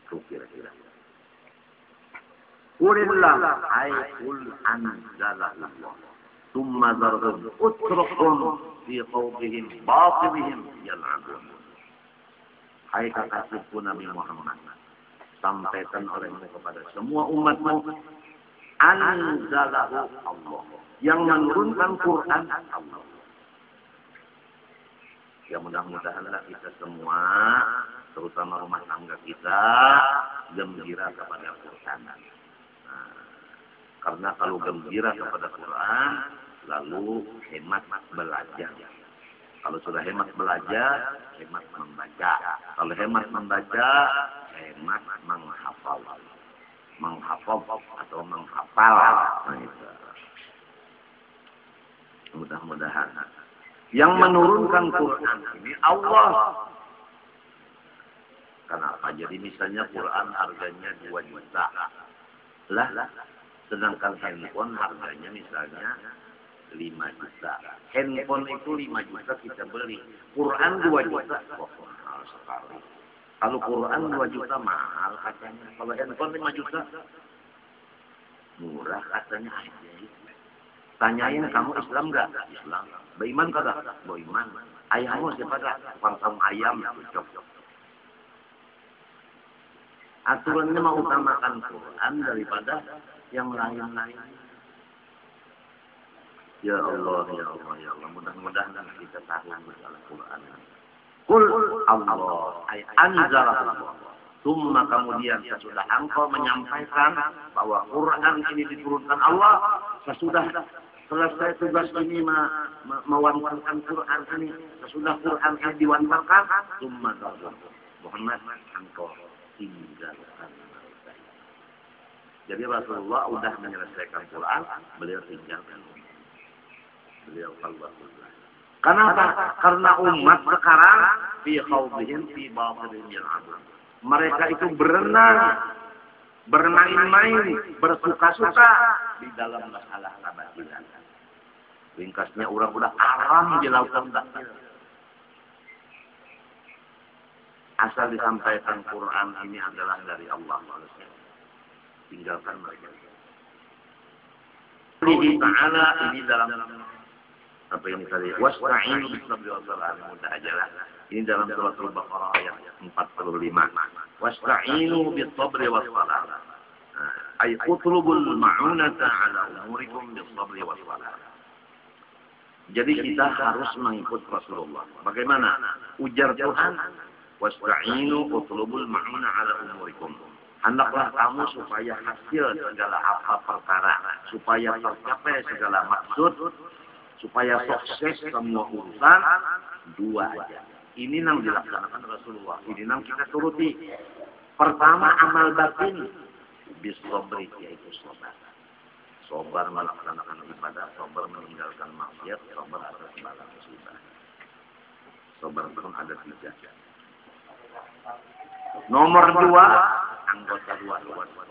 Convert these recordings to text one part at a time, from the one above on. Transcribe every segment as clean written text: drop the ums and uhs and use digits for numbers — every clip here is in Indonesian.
Itu kira-kira. Qulillah ay qul anzalallah. Tsumma zarhum utrukhum fi qawbihim batilihim yal'abun. Hai kekasihku Nabi Muhammad, sampaikan olehmu kepada semua umatmu, anzalahu Allah, yang menurunkan Quran Allah. Ya mudah-mudahanlah kita semua, terutama rumah tangga kita, gembira kepada Quran. Nah, karena kalau gembira kepada Quran, lalu hemat belajar. Kalau sudah hemat belajar, hemat membaca. Kalau hemat membaca, hemat menghafal. Menghafal atau menghafal. Mudah-mudahan. Yang menurunkan Quran ini Allah. Kenapa? Jadi misalnya Quran harganya 2 juta. Lah, sedangkan handphone harganya misalnya 5 juta. Handphone itu 5 juta kita beli. Quran 2 juta. Wah, mahal sekali. Kalau Quran 2 juta mahal katanya. Kalau handphone 5 juta murah katanya aja. Tanyain kamu Islam enggak? Islam. Beriman kagak? Beriman. Ayahmu siapa dah? Pangkam ayam. Cocok. Aturannya mau utamakan Quran daripada yang lain-lain. Ya Allah, ya Allah, ya Allah. Mudah-mudahan kita tahu masalah Quran. Qul Allah ay anzalallah. Tsumma kemudian sesudah engkau menyampaikan bahwa Quran ini diturunkan Allah, sesudah selesai tugas ini mewantarkan Quran ini, sesudah Quran ini diwantarkan, tsumma Muhammad engkau tinggalkan mereka. Jadi Rasulullah sudah menyelesaikan Quran, beliau tinggalkan. Beliau keluar. Kenapa? Karena umat sekarang fi khawdihim fi batilihim yal'abun. Mereka itu berenang, bermain-main, bersuka-suka di dalam masalah kebatilan. Ringkasnya orang udah haram di lautan batil. Asal disampaikan Quran ini adalah dari Allah. Tinggalkan mereka. Allah Ta'ala ini dalam apa ini tadi? Wasta'inu bis-sabri was-salah. Mudah aja lah. Ini dalam surat Al-Baqarah ayat 45. Wasta'inu bis-sabri was-salah. Ay utlubul ma'unata 'ala umurikum bis-sabri was-salah. Jadi kita harus mengikut Rasulullah. Bagaimana? Ujar Tuhan, wasta'inu utlubul ma'una 'ala umurikum. Hendaklah kamu supaya hasil segala apa perkara, supaya tercapai segala maksud, supaya sukses semua urusan, 2 aja. Ini yang dilaksanakan Rasulullah. Ini yang kita turuti. Pertama, amal batin. Bisabri, yaitu sabar. Sabar melaksanakan ibadah, sabar meninggalkan maksiat, sabar atas segala musibah. Sabar pun ada 3. Nomor 2, anggota 2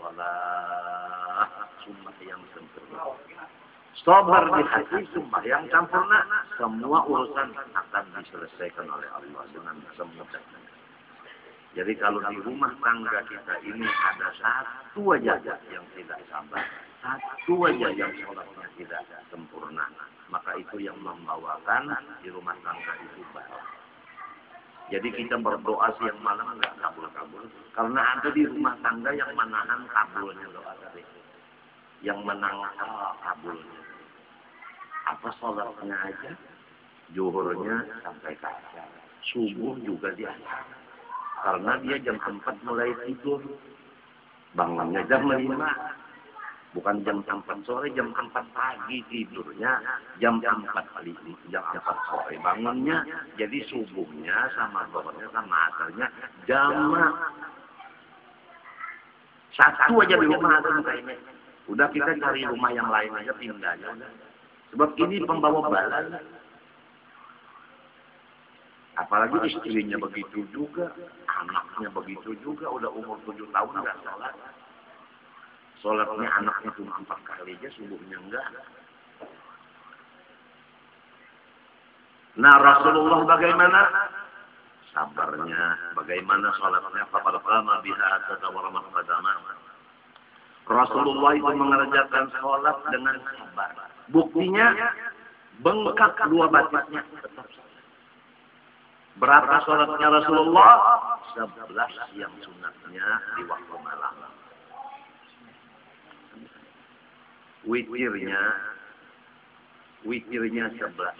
sumpah yang sempurna. Sabar di hati, sumpah yang sempurna. Semua urusan akan diselesaikan oleh Allah dengan semudahnya. Jadi kalau di rumah tangga kita ini ada satu aja yang tidak sabar, satu aja yang sholatnya tidak sempurna, maka itu yang membawakan di rumah tangga itu baik. Jadi kita berdoa siang malam nggak kabul-kabul, karena ada di rumah tangga yang menahan kabulnya doa tadi, yang menahan kabulnya. Apa sholatnya aja, zuhurnya sampai kasar, subuh juga dia. Karena dia jam 4 mulai tidur, bangunnya jam 5, bukan jam 4 sore, jam 4 pagi tidurnya, jam 4 sore bangunnya, jadi subuhnya sama zuhurnya sama asarnya jamak. Satu aja di rumah ada ini. Udah kita cari rumah yang lain aja, pindah aja. Sebab ini pembawa bala. Apalagi istrinya begitu juga, anaknya begitu juga, udah umur 7 tahun nggak sholat. Sholatnya anaknya cuma 4 kali aja, subuhnya enggak. Nah Rasulullah bagaimana? sabarnya, bagaimana sholatnya, faqad qama biha tatawarramah qadama. Rasulullah itu mengerjakan sholat dengan sabar. Buktinya bengkak dua batisnya tetap. Berapa sholatnya Rasulullah? 11 yang sunatnya di waktu malam. Witirnya 11.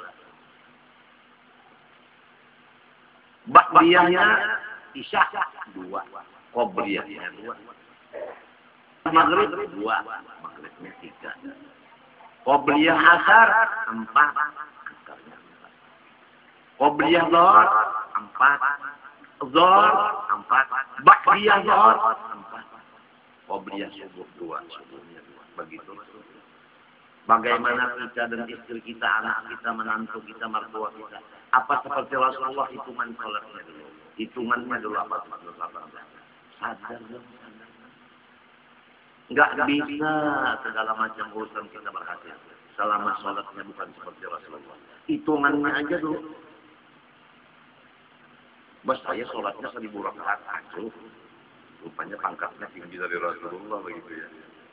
Ba'diyahnya isya 2. Qobliyahnya 2. Maghrib 2. Maghribnya 3. Qobliyah asar 4. Asarnya 4. Qobliyah zuhur 4. Zuhur 4. Ba'diyah zuhur 4. Qobliyah subuh 2. Subuhnya 2. Begitu. Bagaimana kita dan istri kita, anak kita, menantu kita, mertua kita. Apa seperti Rasulullah hitungan sholatnya dulu. Hitungannya dulu apa? Sadar dong. Enggak bisa segala macam urusan kita berhasil. Selama sholatnya bukan seperti Rasulullah. Hitungannya aja dulu. Bos saya sholatnya 1000 rakaat aja. Rupanya pangkatnya tinggi dari Rasulullah begitu ya.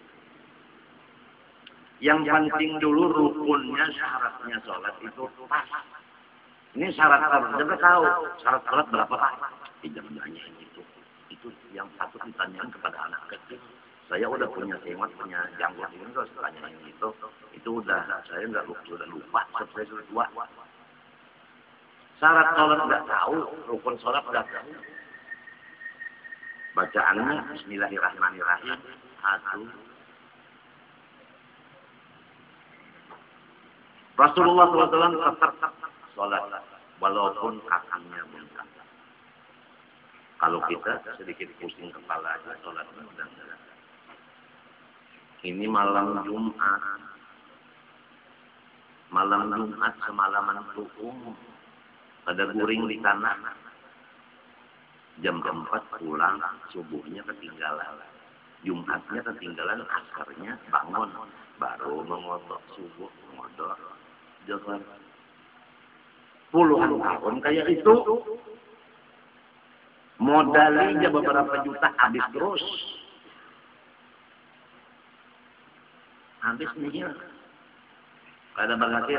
Yang penting dulu rukunnya, syaratnya sholat itu pas. Ini syarat sholat, kita tahu syarat sholat berapa Pak? Tidak menanyain itu. Itu yang patut ditanyakan kepada anak kecil. Saya udah punya semat, punya janggut ini, terus tanyain itu. Itu udah, saya sudah lupa, saya sudah tua. Syarat sholat nggak tahu, rukun sholat nggak tahu. Bacaannya Bismillahirrahmanirrahim. 1. Rasulullah SAW tetap sholat walaupun kakinya bengkak. Kalau kita sedikit pusing kepala aja sholatnya udah enggak. Ini malam Jumat. Malam Jumat semalaman tukum. Ada guring di tanah. Jam 4 pulang, subuhnya ketinggalan. Jumatnya ketinggalan, asarnya bangun. Baru mengodok subuh, mengodok. Jangan puluhan tahun kayak itu. Modalnya beberapa juta habis terus. Habis nihil. Kada berhasil.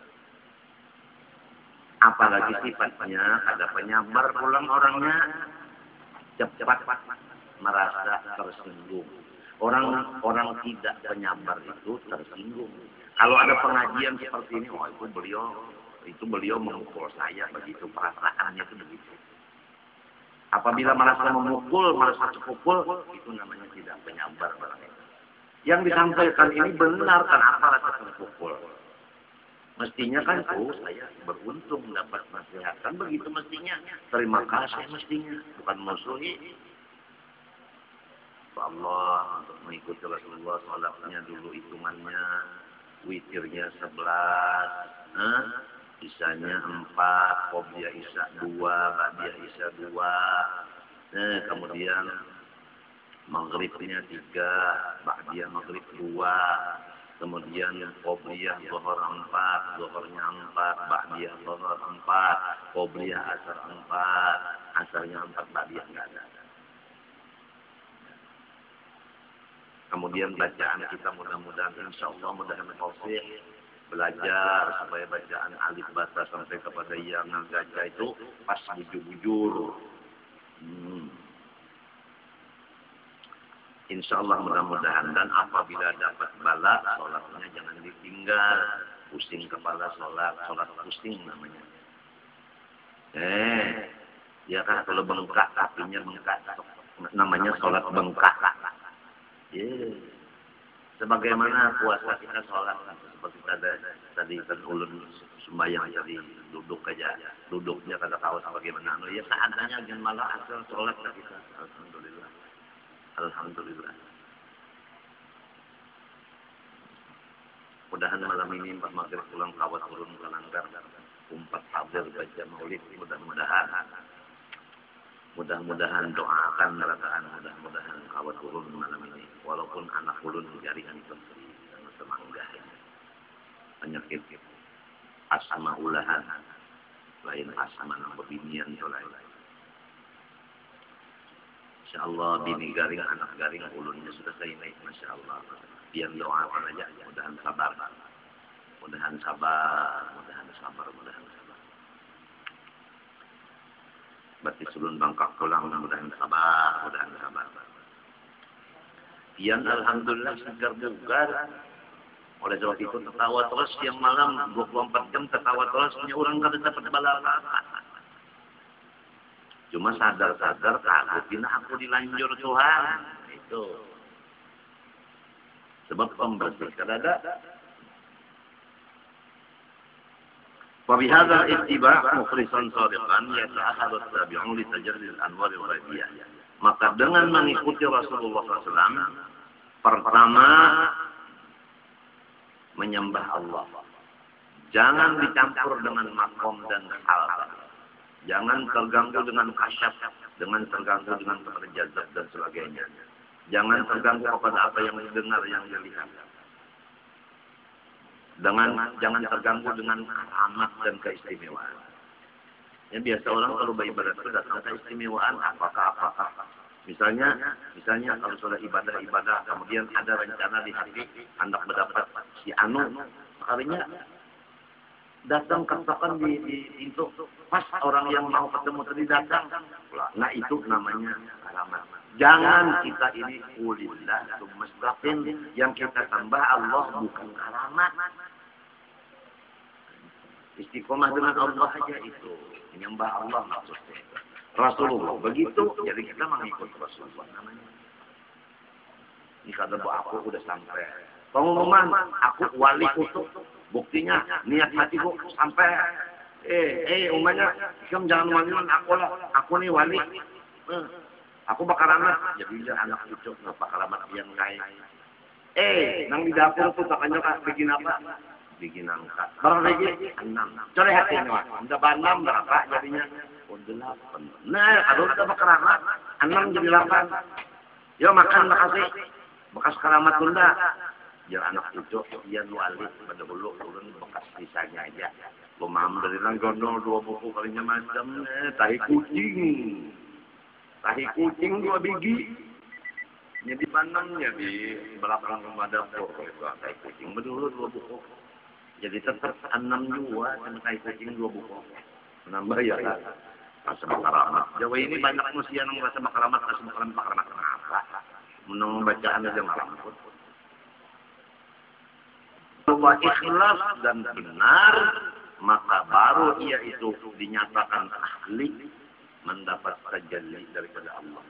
Apalagi sifatnya ada penyabar pulang orangnya. Cepat merasa tersinggung. Orang tidak penyabar itu tersinggung. Kalau ada pengajian seperti ini, oh itu beliau memukul saya, begitu perasaannya itu begitu. Apabila merasa memukul, merasa terpukul, itu namanya tidak penyabar. Yang disampaikan ini benar, kenapa rasa terpukul? Mestinya kan, saya beruntung dapat nasihat. Kan begitu mestinya. Terima kasih mestinya, bukan musuhi. Allah untuk mengikuti Rasulullah, sholatnya dulu hitungannya, witirnya 11, isanya 4, qobliyah isya 2, ba'diyah isya 2, kemudian maghribnya 3, ba'diyah maghrib 2, kemudian qobliyah zuhur 4, zuhurnya 4, ba'diyah zuhur 4, qobliyah asar 4, asarnya 4, ba'diyah enggak ada. Kemudian bacaan kita mudah-mudahan insyaallah mudah-mudahan fasih, belajar supaya bacaan alif bata sampai kepada yang gajah itu pas bujur-bujur. Insyaallah mudah-mudahan, dan apabila dapat bala sholatnya jangan ditinggal. Pusing kepala sholat pusing namanya. Ya kan kalau bengkak kakinya bengkak namanya sholat bengkak. Sebagaimana puasa kita sholat seperti tadi kan ulun sembahyang tadi duduk aja, duduknya kada tahu bagaimana. Ya seadanya jangan malah asal sholat lah kita. Alhamdulillah. Mudahan malam ini Pak Maghrib pulang kawat turun ke langgar, umpat hadir baca maulid, mudah-mudahan doakan rataan, mudah-mudahan kawat turun malam ini. Walaupun anak ulun jaringan itu sama semangga penyakit asma ulahan. lain asma nang bebinian to lain. Insyaallah bini garing anak garing ulunnya sudah saya naik masyaallah. Pian doakan aja mudahan sabar. Mudahan sabar. Berarti sulun bangkak pulang mudahan sabar. Pian alhamdulillah segar bugar. Oleh sebab itu tertawa terus siang malam 24 jam tertawa terus punya orang kada dapat bala. Cuma sadar-sadar takut aku dilanjur Tuhan. Itu. Sebab pembersih kadada. Wabihadal ittiba' mukhlisan shadiqan yata'ahadu at-tabi'un li tajarrud al-anwar al-ghaibiyah. Maka dengan mengikuti Rasulullah SAW, pertama menyembah Allah. Jangan dicampur dengan makom dan hal. Jangan terganggu dengan kasyaf, dengan terganggu dengan pekerjaan dan sebagainya. Jangan terganggu kepada apa yang didengar, yang dilihat. Jangan terganggu dengan keramat dan keistimewaan. Ya biasa orang kalau beribadah itu datang keistimewaan apakah. Misalnya kalau sudah ibadah, kemudian ada rencana di hati hendak mendapat si anu, makanya datang katakan di pintu pas orang yang mau ketemu tadi datang. Nah itu namanya keramat. Jangan kita ini ulillah mustaqim yang kita sembah Allah bukan keramat. Istiqomah dengan Allah saja itu menyembah Allah maksudnya. Rasulullah begitu, jadi kita mengikut Rasulullah namanya. Ini kata aku udah sampai. Pengumuman aku wali kutub. Buktinya niat hatiku sampai umpamanya kamu jangan walian aku nih wali. Aku bakal anak jadi dia anak cucu bakal amat yang kaya. Nang di dapur tuh takanya bikin apa? Bikin angka. Berapa lagi? 6. Coba hatinya, udah 6 berapa jadinya? 8. Nah, kalau kita bakal amat 6 jadi 8. Yo makan makasih. Bekas keramat tunda. Ya anak cucu, dia wali pada dulu turun bekas sisanya aja. Pemam dari Langgono 2 buku kalinya macam, tahi kucing 2 biji. Jadi panamnya di belakang rumah dapur itu tahi kucing berdulu 2 buku. Jadi tetap 6 juga sama tahi kucing 2 buku. Menambah ya kan. Rasa makaramat. Jawa ini banyak manusia yang rasa makaramat kenapa? Menang bacaan aja malam pun. Bahwa ikhlas dan benar, maka baru ia itu dinyatakan ahli mendapat tajalli daripada Allah.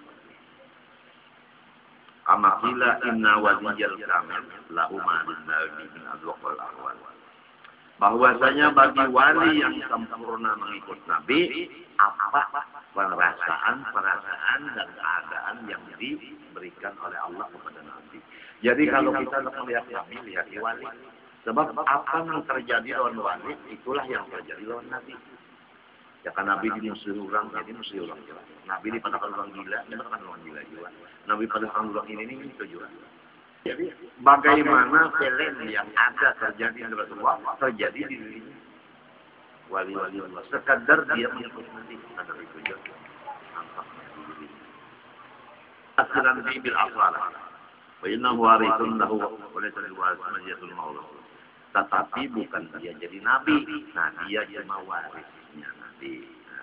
Kama qila inna waliyal kamil lahu ma lin-nabi min azwaqil ahwal. Bahwasanya bagi wali yang sempurna mengikut Nabi, apa perasaan dan keadaan yang diberikan oleh Allah kepada Nabi. Jadi kalau kita melihat Nabi, lihat wali. Sebab apa yang terjadi lawan wali, itulah yang terjadi lawan Nabi. Ya kan Nabi dimusuhi orang, jadi musuhi orang juga. Nabi dipandang orang gila, dia bukan orang gila juga. Nabi pada orang ini itu juga. Jadi bagaimana film yang ada terjadi di Rasulullah terjadi di dirinya. Wali-wali Allah. Sekadar dia mengikut Nabi. Sekadar itu juga. Nampaknya di dirinya. Akhiran bil asalah. Wa innahu warithun lahu wa laysa lil waris majiyatul maula. Tetapi bukan dia jadi nabi. Nah, dia cuma warisnya nabi.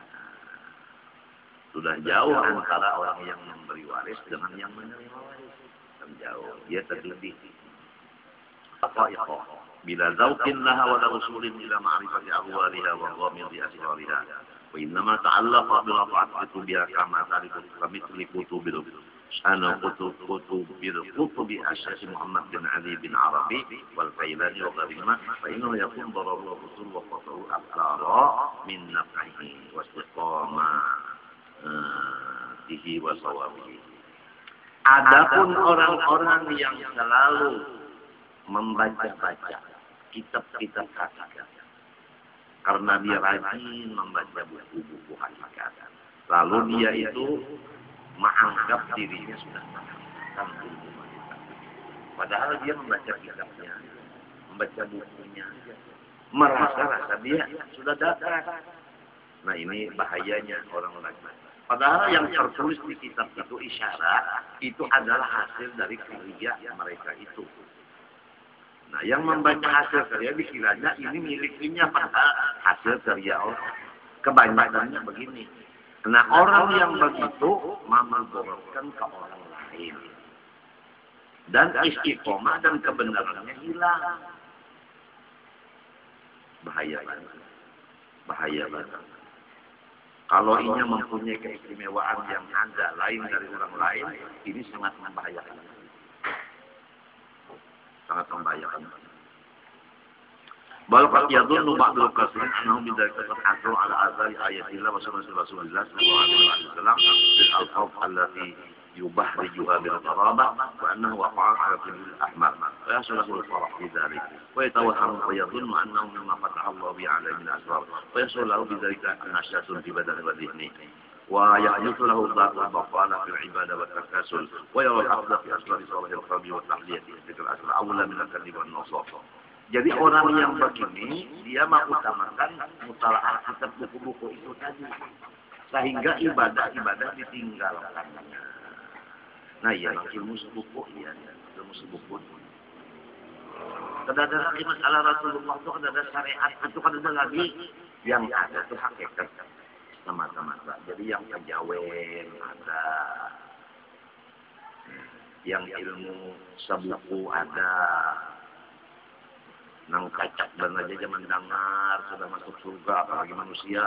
Sudah jauh antara orang yang memberi waris dengan yang menerima waris. Jauh. Dia terlebih. Apa-apa. Bila zauqin laha wa rasulin ila ma'rifati ahwaliha wa ghamidi asrariha. Wa innama ta'allaqa bil qat'ati biha kama tariqu kamithli kutubil أنا كتب أشياخ محمد بن علي بن عربي والفيلاني وغيرهما فإنه يكون ضرر الرسول وقطعه أكثر من نفعه واستقامته وصوابه. Adapun orang-orang yang selalu membaca-baca kitab-kitab hakikat karena dia rajin membaca buku-buku hakikat, lalu dia itu menganggap dirinya sudah mengatakan ilmu hakikat. Padahal dia membaca kitabnya, membaca bukunya, merasa-rasa dia sudah dapat. Nah ini bahayanya orang lain. Padahal yang tertulis di kitab itu isyarat, itu adalah hasil dari karya mereka itu. Nah yang membaca hasil karya dikiranya ini miliknya padahal hasil karya orang. Kebanyakannya begini. Nah orang yang begitu memegorkan ke orang lain. Dan istiqomah dan kebenarannya hilang. Bahaya banget. Bahaya banget. Kalau inya mempunyai keistimewaan yang ada lain dari orang lain, ini sangat membahayakan. Sangat membahayakan. Balqad yadunnu ba'dul qasirin annahum bidzalika qad hasru ala azali ayatillah wa sunnati Rasulillah sallallahu alaihi wasallam bil alqab allati yubahrijuha bil qarabah wa annahu waqa'a ala bil ahmar wa yasluhu al farah fi dhalik wa yatawahhamu wa yadhunnu annahu mimma fataha Allah bi 'ala min asrar wa yasluhu bidzalika nashatun fi badan wa dhihni wa yahdithu lahu ba'dul baqala fil ibadah wa takasul wa yara al-afdal fi asrar salih al-qalbi wa tahliyati dzikr al-asr awla min al-kadhib wan nasab. Jadi orang yang begini, dia mengutamakan mutalaah kitab buku-buku itu tadi. Sehingga ibadah-ibadah ditinggalkannya. Nah ya, ilmu sebuku, ya, ilmu sebuku. Kada ada lagi masalah Rasulullah itu, kada ada syariat itu, kada ada lagi. Yang ada itu hakikat semata-mata. Jadi yang kejawen ada. Yang ilmu sebuku ada. Nang kacak dan aja zaman dengar sudah masuk surga apalagi manusia.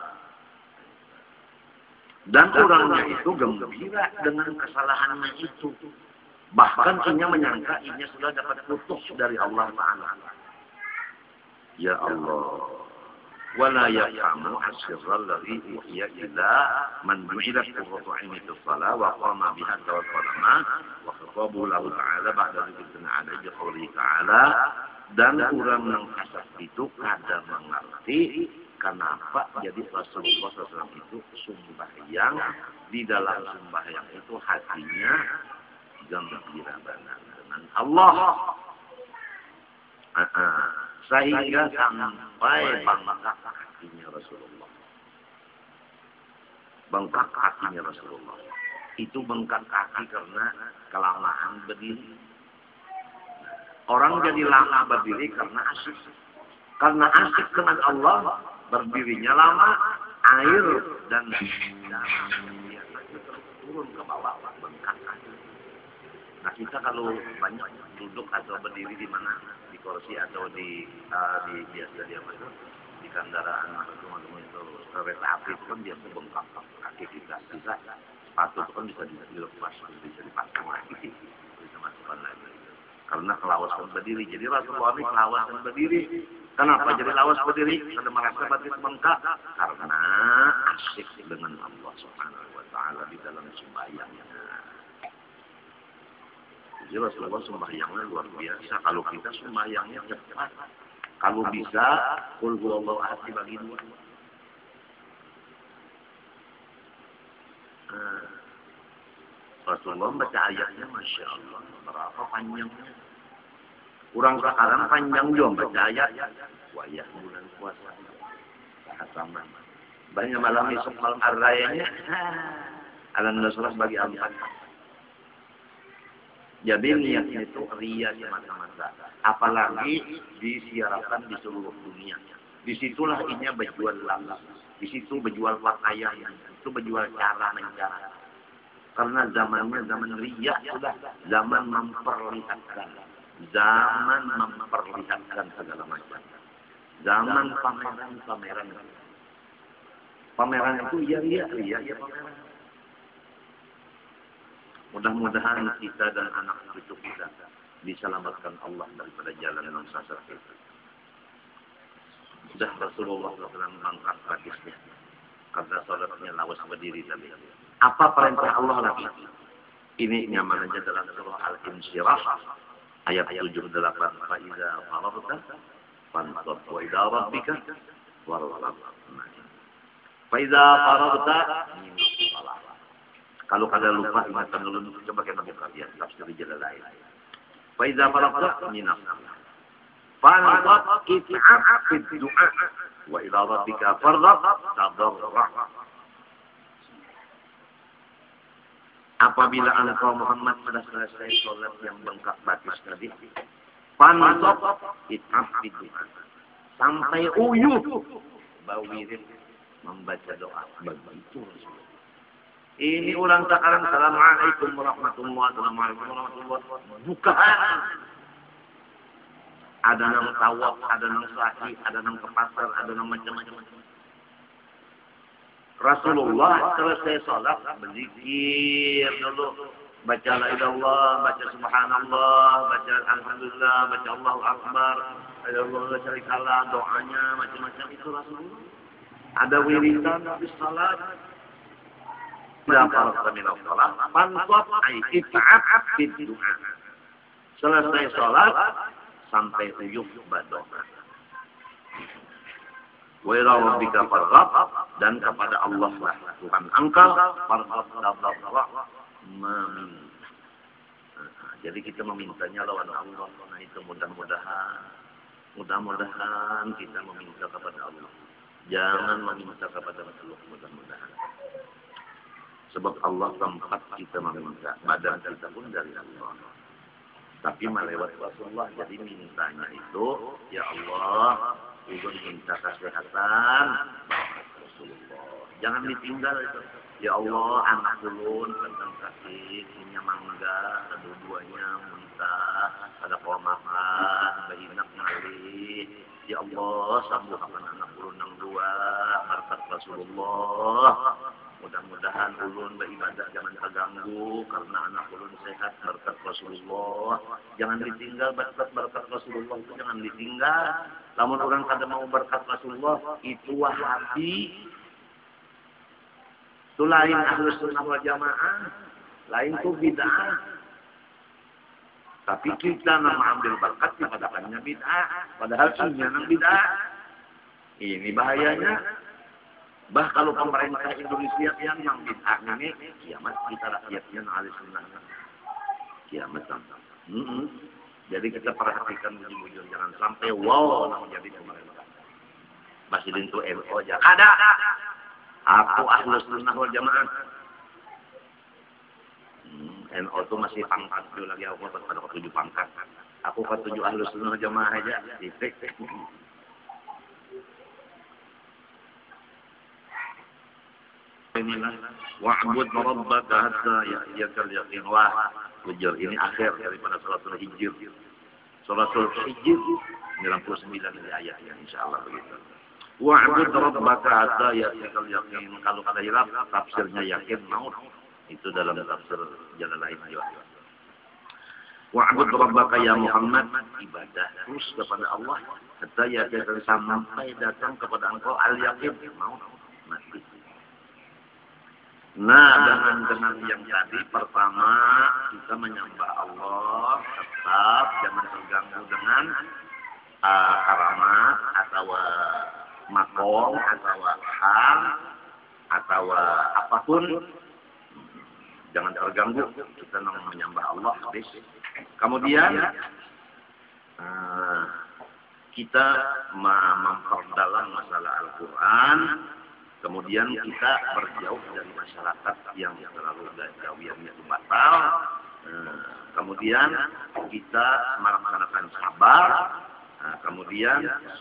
Dan orangnya itu gembira dengan kesalahannya itu. Bahkan inya menyangka inya sudah dapat putus dari Allah Ta'ala. Ya Allah. Wala ya'lamu asirral ladzi uhiya ila man ju'ila qurratu 'aini fi shalah wa qama biha tawakkala wa khatabu lahu ta'ala ba'da dzikrin 'alaihi qawlihi ta'ala. Dan orang yang kasar itu kada mengerti kenapa jadi Rasulullah SAW itu sembahyang di dalam sembahyang itu hatinya gembira banget dengan Allah. Sehingga sampai bengkak hatinya Rasulullah. Bengkak hatinya Rasulullah. Itu bengkak kaki karena kelamaan berdiri. Orang jadi lama berdiri karena asyik. Karena asyik dengan Allah, berdirinya lama, air dan darah biasanya turun ke bawah, bengkak. Nah kita kalau banyak duduk atau berdiri di mana, di kursi atau di biasa dia itu, di kendaraan atau itu kereta api itu kan biasa bengkak kaki kita. Bisa sepatu itu kan bisa dilepas, bisa dipasang lagi, bisa masukkan lagi. Karena kelawasan berdiri. Jadi Rasulullah ini kelawasan berdiri. Kenapa jadi lawas berdiri? Karena merasa batin bengkak. Karena asyik dengan Allah Subhanahu wa Ta'ala di dalam sembahyangnya. Jadi Rasulullah sembahyangnya luar biasa. Kalau kita sembahyangnya cepat. Kalau bisa, qul huwallahu ahad dibagi dua. Rasulullah baca ayatnya, Masya Allah, berapa panjangnya. Kurang sekarang panjang juga baca ayat. Wayah bulan puasa. Sama. Banyak malam esok malam ar-rayanya. Alhamdulillah bagi Allah. Jadi niatnya itu ria semata-mata. Apalagi disiarkan di seluruh dunia. Disitulah inya berjual lalu. Disitu berjual pakaian. Itu berjual cara mencara. Karena zamannya zaman riya sudah zaman memperlihatkan. Zaman memperlihatkan segala macam. Zaman pameran-pameran. Pameran itu iya pameran. Mudah-mudahan kita dan anak cucu kita diselamatkan Allah daripada jalan yang sesat itu. Sudah Rasulullah SAW mengangkat hadisnya. Karena salatnya lawas berdiri tadi. Apa perintah Allah lagi? Ini nyamanannya dalam surah Al-Insyirah ayat 78. Faiza faragta fansab wa ila rabbika warghab. Faiza faragta kalau kada lupa ingatan dulu coba kita buka ya tafsir Jalalain. Faiza faragta minaf. Fansab it'ab fi du'a. Wa ila rabbika farghab tadarra. Apabila engkau Muhammad sudah selesai sholat yang bengkak batis tadi, pansop it'afid sampai uyuh bawirin membaca doa begitu. Ini ulang sekarang assalamualaikum warahmatullahi wabarakatuh. Bukaan. Ada nang tawaf, ada nang sa'i, ada nang ke pasar, ada nang macam-macam. Rasulullah selesai salat berzikir dulu, baca la ilallah, baca subhanallah, baca alhamdulillah, baca Allahu akbar, Allah la syarikalah, doanya macam-macam itu Rasulullah. Ada wiridan habis salat. Dapat min salat, pansop ai it'ab bid du'a. Selesai salat sampai uyuh berdoa. Wa ila rabbika farghab, dan kepada Allah lah Tuhan engkau farghab tadarra meminta. Jadi kita memintanya lawan Allah. Nah itu mudah-mudahan kita meminta kepada Allah. Jangan meminta kepada makhluk, mudah-mudahan. Sebab Allah tempat kita meminta, badan kita pun dari Allah. Tapi melewat Rasulullah, jadi mintanya itu, ya Allah, ulun minta kesehatan Rasulullah. Jangan ditinggal itu. Ya Allah, anak ulun tentang sakit, punya mangga, kedua-duanya muntah, ada makan, bayinak ngalih. Ya Allah, sembuhkan anak ulun yang dua, berkat Rasulullah. Mudah-mudahan ulun beribadah jangan terganggu karena anak ulun sehat berkat Rasulullah. Jangan ditinggal berkat Rasulullah itu jangan ditinggal. Namun orang kada mau berkat Rasulullah itu Wahabi. Itu lain Ahlus Sunnah wal Jamaah, lain itu bid'ah. Tapi kita nama ambil berkat dipadakannya bid'ah, padahal ini yang bid'ah. Ini bahayanya. Bah kalau pemerintah Indonesia yang bid'ah ini, kiamat kita rakyatnya ahli sunnah. Kiamat sampai. Jadi kita perhatikan bujur jangan sampai wow menjadi pemerintah. Masih itu NU aja. Ada. Aku Ahlus Sunnah wal Jamaah. NU itu masih pangkat dulu lagi aku pada ke-7 pangkat. Aku ke-7 Ahlus Sunnah wal Jamaah aja. Titik. Wa'bud rabbaka hatta ya'tiyakal yaqin. Wah, bujur ini akhir daripada suratul Hijr. Suratul Hijr 99 dari ayatnya insyaallah begitu. Wa'bud rabbaka hatta ya'tiyakal yaqin. Kalau kata Arab tafsirnya yakin maut. Itu dalam tafsir Jalalain juga. Wa'bud rabbaka ya Muhammad, ibadah terus kepada Allah hatta ya'tiyakal sampai datang kepada engkau al-yaqin, maut, mati. Nah, dengan yang tadi pertama kita menyembah Allah tetap jangan terganggu dengan karamat atau makom atau hal atau apapun, jangan terganggu. Kita menyembah Allah habis. Kemudian kita memperdalam masalah Al-Quran. Kemudian kita berjauh dari masyarakat yang terlalu gawian itu batal. Kemudian kita melaksanakan sabar. Kemudian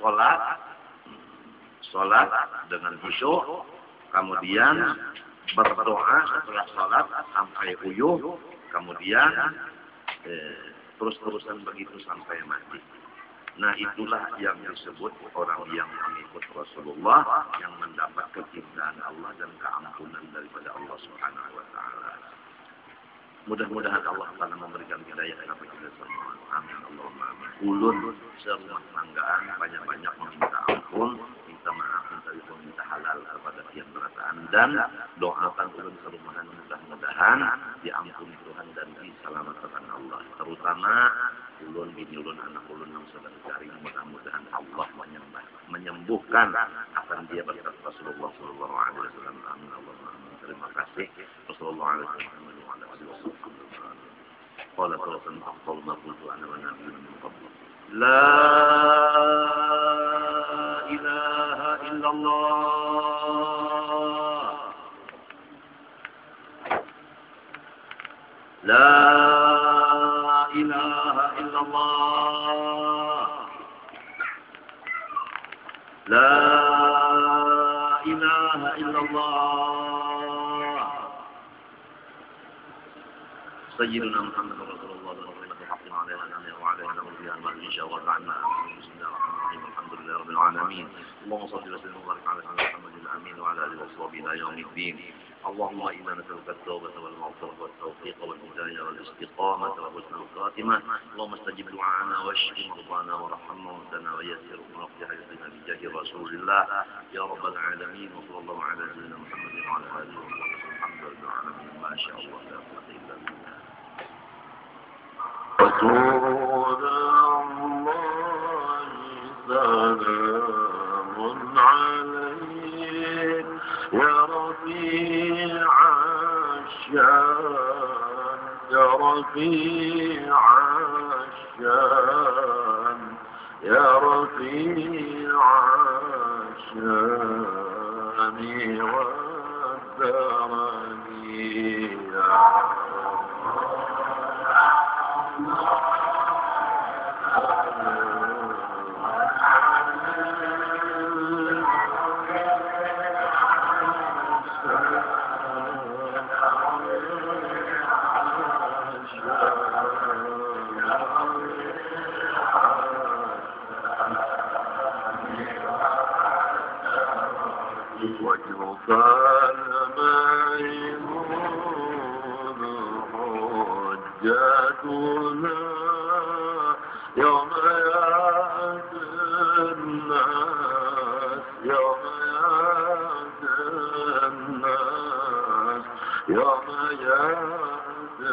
sholat dengan khusyuk. Kemudian berdoa setelah sholat sampai uyuh. Kemudian terus-terusan begitu sampai mati. Nah itulah yang disebut orang yang mengikut Rasulullah yang mendapat kecintaan Allah dan keampunan daripada Allah Subhanahu wa taala. Mudah-mudahan Allah Taala memberikan hidayah kepada kita semua. Amin Allahumma amin. Ulun serumah tanggaan banyak-banyak meminta ampun, minta maaf, minta halal kepada yang berataan dan doakan ulun serumahan mudah-mudahan diampuni Tuhan dan diselamatkan Allah. Terutama ulun bini ulun anak ulun yang sedang cari, mudah-mudahan Allah menyembuhkan akan dia berkat Rasulullah sallallahu alaihi wasallam. Amin Allahumma amin. Terima kasih. Rasulullah alaihi wasallam. قال فلسن أفضل ما قلت أنا ونبي من قبل لا إله إلا الله لا إله إلا الله لا إله إلا الله سيدنا محمد رسول الله ورحمة الحق علينا وعلينا نرجو أن نرجع وضعنا بسم الله الرحمن الرحيم الحمد لله رب العالمين اللهم صل وسلم وبارك على سيدنا محمد الأمين وعلى آله وصحبه إلى يوم الدين اللهم إنا نسألك التوبة والمغفرة والتوفيق والهداية والاستقامة وحسن الخاتمة اللهم استجب دعاءنا واشف مرضانا وارحم موتانا ويسر ونقضي حاجتنا بجاه رسول الله يا رب العالمين وصلى الله على سيدنا محمد وعلى آله وصحبه الحمد لله العالمين ما شاء الله لا قوة إلا بالله رسول الله سلام عليك يا رفيع الشان يا رفيع الشان يا رفيع الشان والدرن يا وجهك الميمون حجتنا يوم يأتي الناس يوم يأتي الناس يوم يأتي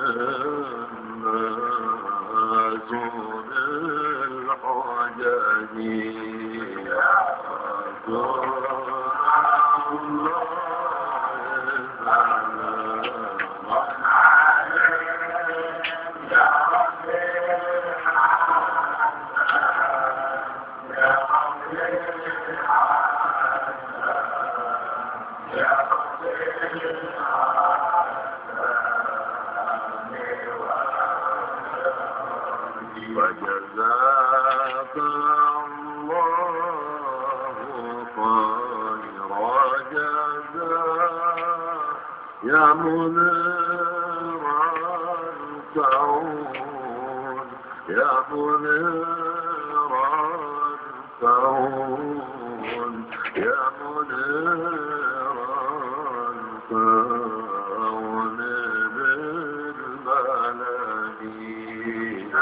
الناس بالحجج يا رسول الله وجزاك الله خير جزاء يا منير الكون يا منير الكون يا منير الكون بالملايين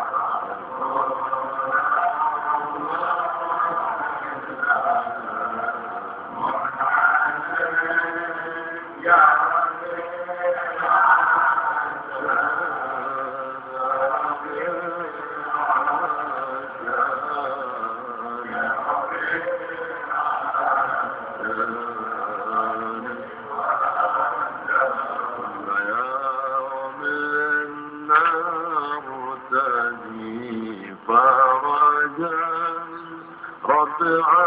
رب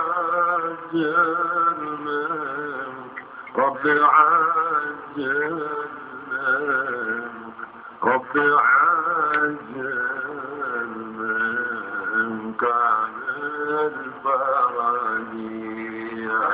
عجل منك رب عجل منك رب عجل منك عن الفرج يا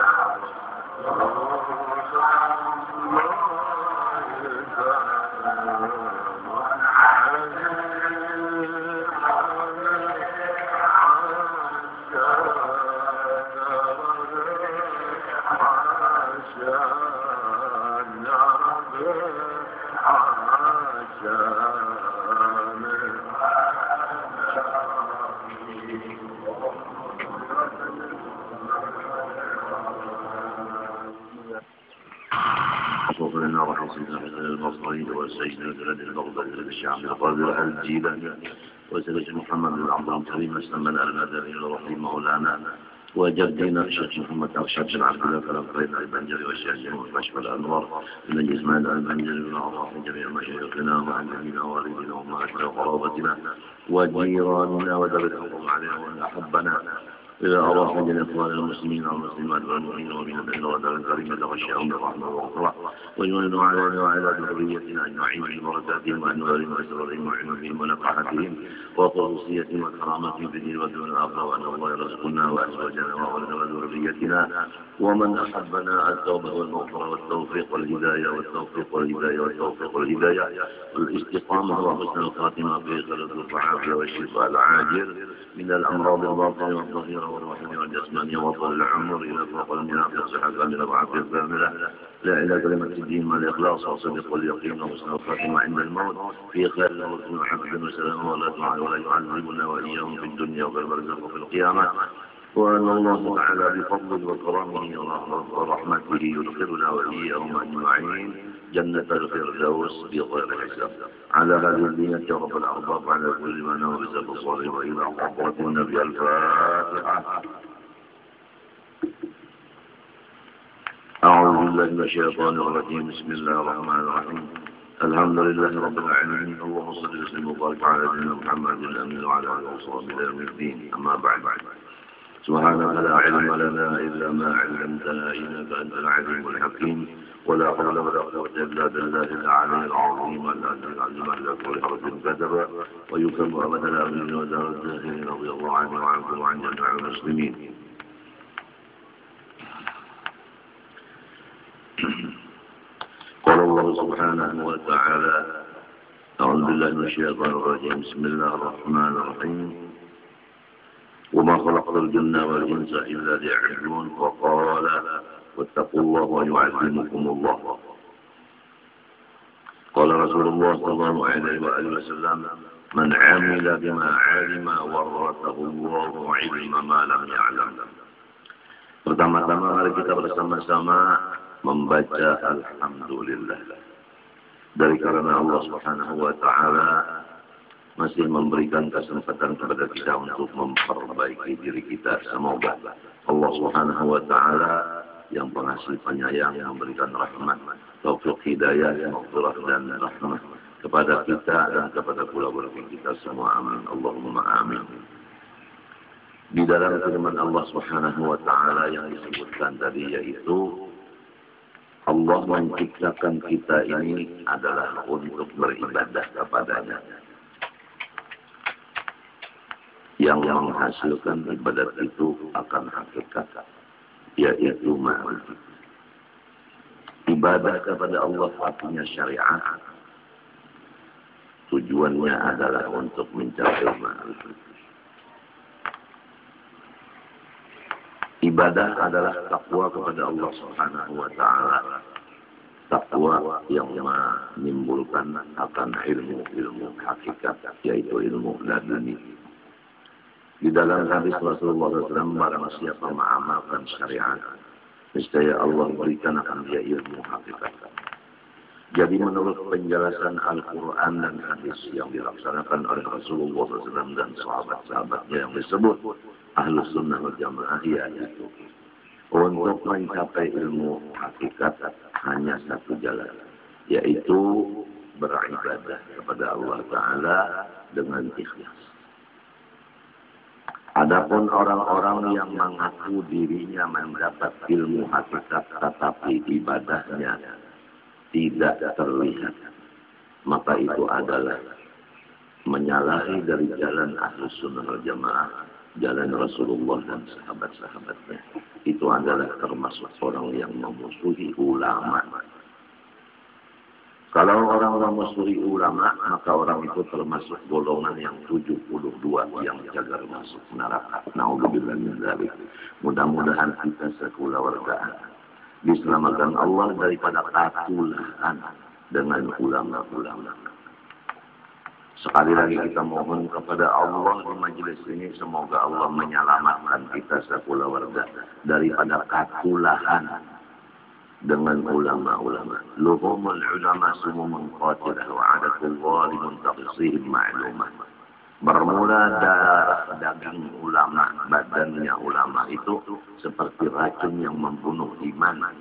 وصلنا وحسنا من المصري وسيدنا الذي البغضاء للشعب القادر الجيلاني وسيدنا محمد بن عبد الكريم اسلم المدني الرحيم مولانا وجدنا الشيخ محمد أرشد بن عبد الله فلقينا البنجري والشيخ وكشف الأنوار من الجسمان البنجري بن عرف جميع مشايخنا وعلمنا ووالدنا وأمهاتنا وقرابتنا وجيراننا ودرسهم علينا وأن أحبنا إلى أرواح جميع إخوان المسلمين والمسلمات والمؤمنين ومن الدار الكريمة والشيخ برحمة والغفرة ويمن علينا وعلى ذريتنا أجمعين ببركاتهم وأنوارهم وأسرارهم وعلمهم ونفحاتهم وخصوصيتهم وكرامتهم في الدين والدنيا والآخرة وأن الله يرزقنا وأزواجنا وأولادنا وذريتنا ومن أحبنا التوبة والمغفرة والتوفيق والهداية والاستقامة وحسن الخاتمة في خير العافية والشفاء العاجل من الأمراض الباطنة والظاهرة والروحية والجسمانية وطول العمر إلى فوق المنافق صحة كاملة وعافية كاملة لا إلى كلمة الدين مع الإخلاص والصدق واليقين وحسن الخاتمة عند الموت في خير الموت وحفظ وسلامة ولا يعذبنا وإياهم في الدنيا وفي البرزخ وفي القيامة وأن الله تعالى بفضله وكرمه ورحمته يدخلنا وإياهم أجمعين جنة الفردوس بغير حساب على هذه النية يا رب الأرباب على كل ما نوى بسبب الصالح وإلى حضرة النبي الفاتحة. أعوذ بالله من الشيطان الرجيم بسم الله الرحمن الرحيم الحمد لله رب العالمين اللهم صل وسلم وبارك على سيدنا محمد الأمين وعلى آله وصحبه إلى يوم الدين أما بعد سبحانك لا علم لنا إلا ما علمتنا إنك أنت العليم الحكيم ولا حول ولا قوة إلا بالله العلي العظيم الذي علم لكل حرف كتب ويكرم أبد الآمين ودار الداخلين رضي الله عنه وعنكم وعن جميع المسلمين. قال الله سبحانه وتعالى أعوذ بالله من الشيطان الرجيم بسم الله الرحمن الرحيم وما خلقت الجن والإنس إلا ليعبدون وقال واتقوا الله ويعلمكم الله. قال رسول الله صلى الله عليه وآله وسلم من عمل بما علم ورثه الله علم ما لم يعلم. Pertama-tama mari kita bersama-sama membaca Alhamdulillah. Dari karena Allah Subhanahu wa Ta'ala masih memberikan kesempatan kepada kita untuk memperbaiki diri kita. Semoga Allah Subhanahu wa Ta'ala yang pengasih penyayang memberikan rahmat, taufik hidayah, maghfirah dan rahmat kepada kita dan kepada keluarga kita semua. Amin. Allahumma amin. Di dalam firman Allah Subhanahu wa Ta'ala yang disebutkan tadi yaitu Allah menciptakan kita ini adalah untuk beribadah kepadanya. Yang menghasilkan ibadat itu akan hakikat, yaitu ma'rifat. Ibadah kepada Allah artinya syariat. Tujuannya adalah untuk mencapai ma'rifat. Ibadah adalah takwa kepada Allah Subhanahu wa Ta'ala. Takwa yang menimbulkan akan ilmu hakikat, yaitu ilmu laduni. Di dalam hadis Rasulullah SAW, barang siapa mengamalkan syariat, niscaya Allah berikan akan dia ilmu hakikat. Jadi menurut penjelasan Al-Quran dan hadis yang dilaksanakan oleh Rasulullah SAW dan sahabat-sahabatnya yang disebut Ahlus Sunnah wal Jamaah, yaitu untuk mencapai ilmu hakikat hanya satu jalan, yaitu beribadah kepada Allah Ta'ala dengan ikhlas. Adapun orang-orang yang mengaku dirinya mendapat ilmu hakikat tetapi ibadahnya tidak terlihat, maka itu adalah menyalahi dari jalan Ahlus Sunnah wal Jamaah, jalan Rasulullah dan sahabat-sahabatnya. Itu adalah termasuk orang yang memusuhi ulama. Kalau orang memusuhi ulama, maka orang itu termasuk golongan yang 72 yang jagar masuk neraka. Na'udzubillah min dzalik. Mudah-mudahan kita sekeluargaan diselamatkan Allah daripada ketulahan dengan ulama-ulama. Sekali lagi kita mohon kepada Allah di majelis ini, semoga Allah menyelamatkan kita sekeluarga daripada ketulahan dengan ulama-ulama. Luhumul ulama sumumun qatilah wa adatul zalimun taqsihim ma'lumah. Bermula darah daging ulama, badannya ulama itu seperti racun yang membunuh iman.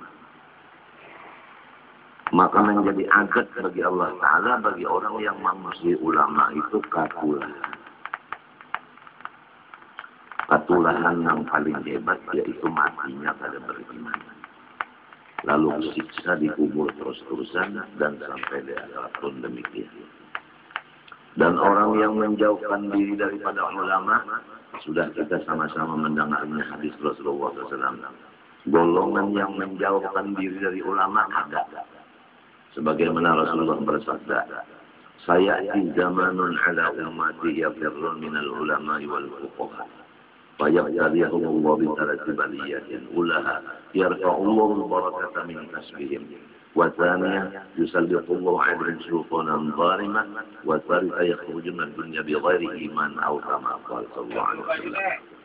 Maka menjadi agat bagi Allah Ta'ala, bagi orang yang memusuhi ulama itu katulah. Katulahan yang paling hebat yaitu matinya kada beriman. Lalu siksa dikubur terus-terusan dan sampai di akhirat pun demikian. Dan orang yang menjauhkan diri daripada ulama, sudah kita sama-sama mendengarnya hadis Rasulullah SAW. Golongan yang menjauhkan diri dari ulama ada. Sebagaimana Rasulullah bersabda, "Sayati zamanun ala ummati yafirrun minal ulama'i wal fuqaha. فَيَبْتَلِيَهُمُ اللَّهُ بِثَلَاثِ بَلِيَّةٍ أُولَاهَا يَرْفَعُ اللَّهُ الْبَرَكَةَ مِنْ كَسْبِهِمْ وَثَانِيًا يُسَلِّطُ اللَّهُ عَلَيْهِمْ سُلْطَانًا ظَالِمًا وَالثَّالِثَ يَخْرُجُ مِنَ الدُّنْيَا بِغَيْرِ إِيمَانٍ أَوْ كَمَا قَالَ صلى الله عليه وسلم."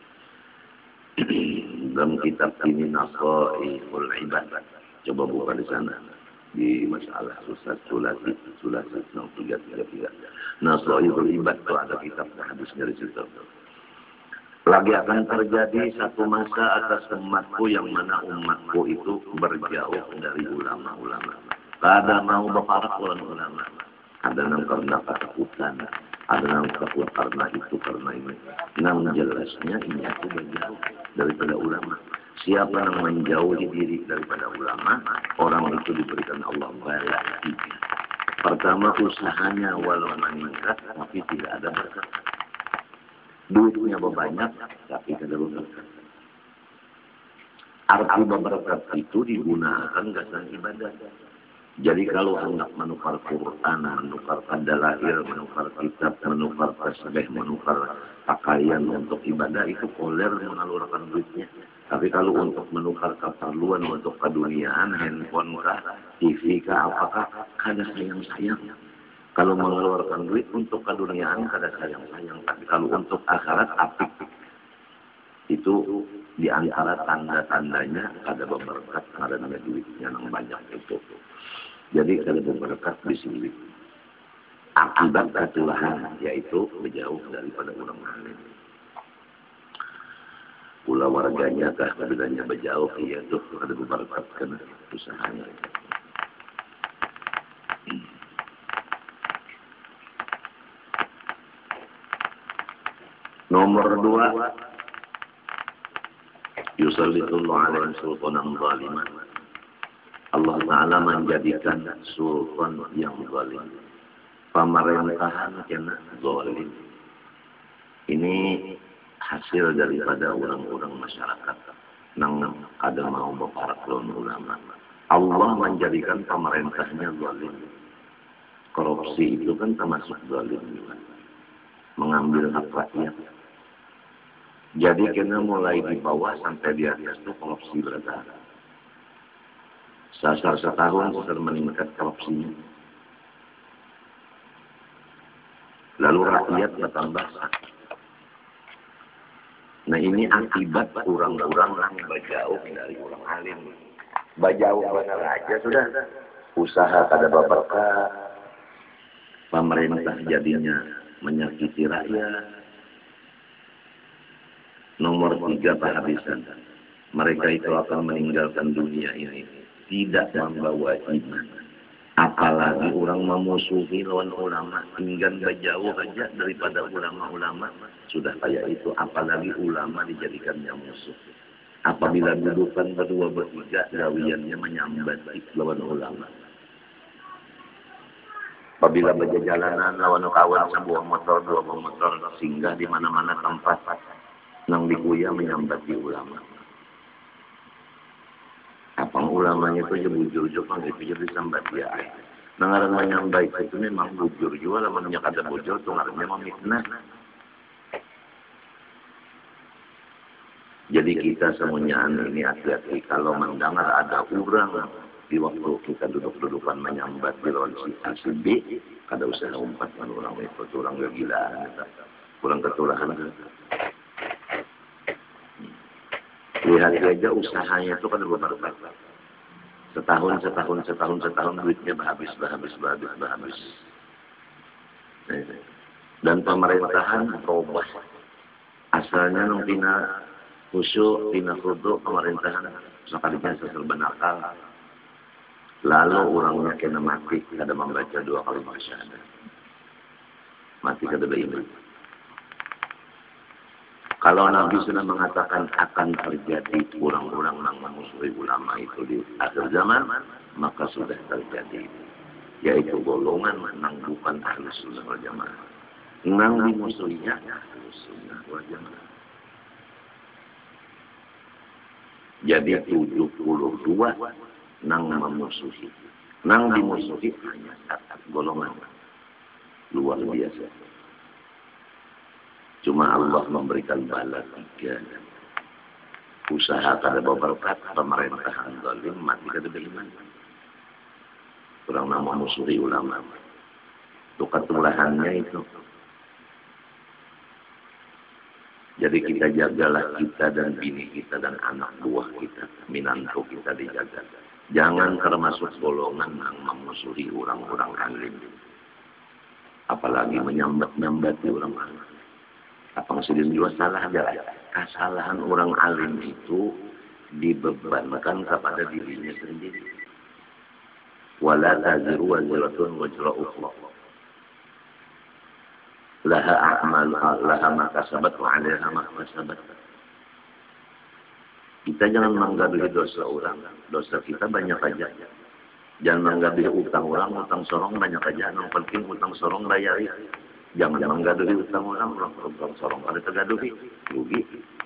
Dalam kitab ini Nasaihul Ibad. Coba buka di sana. Di masalah sulasi 333. Nasaihul Ibad itu ada kitab hadisnya di situ. Lagi akan terjadi satu masa atas umatku yang mana umatku itu berjauh dari ulama-ulama. Kada mau berparak ulama. Ada yang karena ketakutan, ada yang takut karena itu karena ini. Yang jelasnya ini aku berjauh daripada ulama. Siapa yang menjauhi diri daripada ulama, orang itu diberikan Allah balai. Pertama usahanya walau meningkat, tapi tidak ada berkat. Duitnya banyak, tapi tidak berkat. Arti berkat itu digunakan gasan ibadah. Jadi kalau hendak menukar Quran, menukar lahir, menukar kitab, menukar tasbih, menukar pakaian untuk ibadah, itu koler mengalurkan duitnya. Tapi kalau untuk menukar keperluan untuk keduniaan, handphone kah, TV kah, apakah, kada sayang-sayang. Kalau mengeluarkan duit untuk keduniaan kada sayang-sayang, tapi kalau untuk akhirat apik. Itu di antara tanda-tandanya ada berkat karena duitnya yang banyak itu. Jadi kada berkat di sini. Akibat ketulahan yaitu menjauh daripada orang alim. Pula warganya kah bedanya berjauh yaitu kada berkat karena usahanya. Nomor 2, yusallitullahu alaihi sultanan zaliman. Allah Ta'ala menjadikan sultan yang zalim. Pemerintahan kena zalim. Ini hasil daripada orang-orang masyarakat yang ada mau berparak lawan ulama. Allah menjadikan pemerintahnya zalim. Korupsi itu kan termasuk zalim juga. Mengambil hak rakyat. Jadi kena mulai di bawah sampai di atas itu korupsi berada. Sasar setahun sudah meningkat korupsinya. Lalu rakyat bertambah sakit. Nah ini akibat orang-orang yang berjauh dari orang alim. Berjauh benar aja sudah. Usaha kada berkah. Pemerintah jadinya menyakiti rakyat. Nomor 3 kehabisan. Mereka itu akan meninggalkan dunia ini. Tidak membawa iman. Apalagi orang memusuhi lawan ulama. Hingga berjauh saja daripada ulama-ulama. Sudah kayak itu. Apalagi ulama dijadikannya musuh. Apabila dudukan berdua bertiga, gawiannya menyambat lawan ulama. Apabila berjalanan lawan kawan sebuah motor, dua motor, singgah di mana-mana tempat nang dikuya menyambati ulama. Apa ulamanya itu bujur-bujur kan itu jadi sambat dia. Nangaran menyambat itu memang bujur juga, lamannya kada bujur itu ngarannya memikna. Jadi kita semuanya ini hati-hati kalau mendengar ada orang di waktu kita duduk-dudukan menyambat di lawan si B, kada usah umpat kan orang itu orang gila, kurang ketulahan. Lihat aja usahanya itu kan berbarokah. Setahun duitnya habis. Dan pemerintahan berubah. Asalnya nung tina khusyuk, tina khudu pemerintahan sekalinya serba nakal. Lalu orangnya kena mati, kada membaca 2 kali syahadat. Mati kada beriman. Kalau Nabi sudah mengatakan akan terjadi orang-orang yang memusuhi ulama itu di akhir zaman, maka sudah terjadi. Yaitu golongan yang bukan Ahlus Sunnah wal Jamaah. Yang dimusuhinya Ahlus Sunnah wal Jamaah. Jadi 72 yang memusuhi. Yang dimusuhi hanya satu golongan. Luar biasa. Cuma Allah memberikan bala 3. Usaha kada berberkat, pemerintahan zalim, mati kada beriman. Kurang nama musuhi ulama. Itu ketulahannya itu. Jadi kita jagalah kita dan bini kita dan anak buah kita. Minantu kita dijaga. Jangan termasuk golongan yang memusuhi orang-orang alim. Apalagi menyambat-nyambati orang alim. Apa maksudnya juga salah adalah kesalahan orang alim itu dibebankan kepada dirinya sendiri. Wala taziru waziratun wajra ukhra. Laha a'mal laha ma kasabat wa 'alaiha ma kasabat. Kita jangan menggaduhi dosa orang. Dosa kita banyak aja. Jangan menggaduhi utang orang, utang sorong banyak aja. Yang penting utang sorong bayari. Jangan menggaduhi utang orang sorong pada tergaduhi, rugi.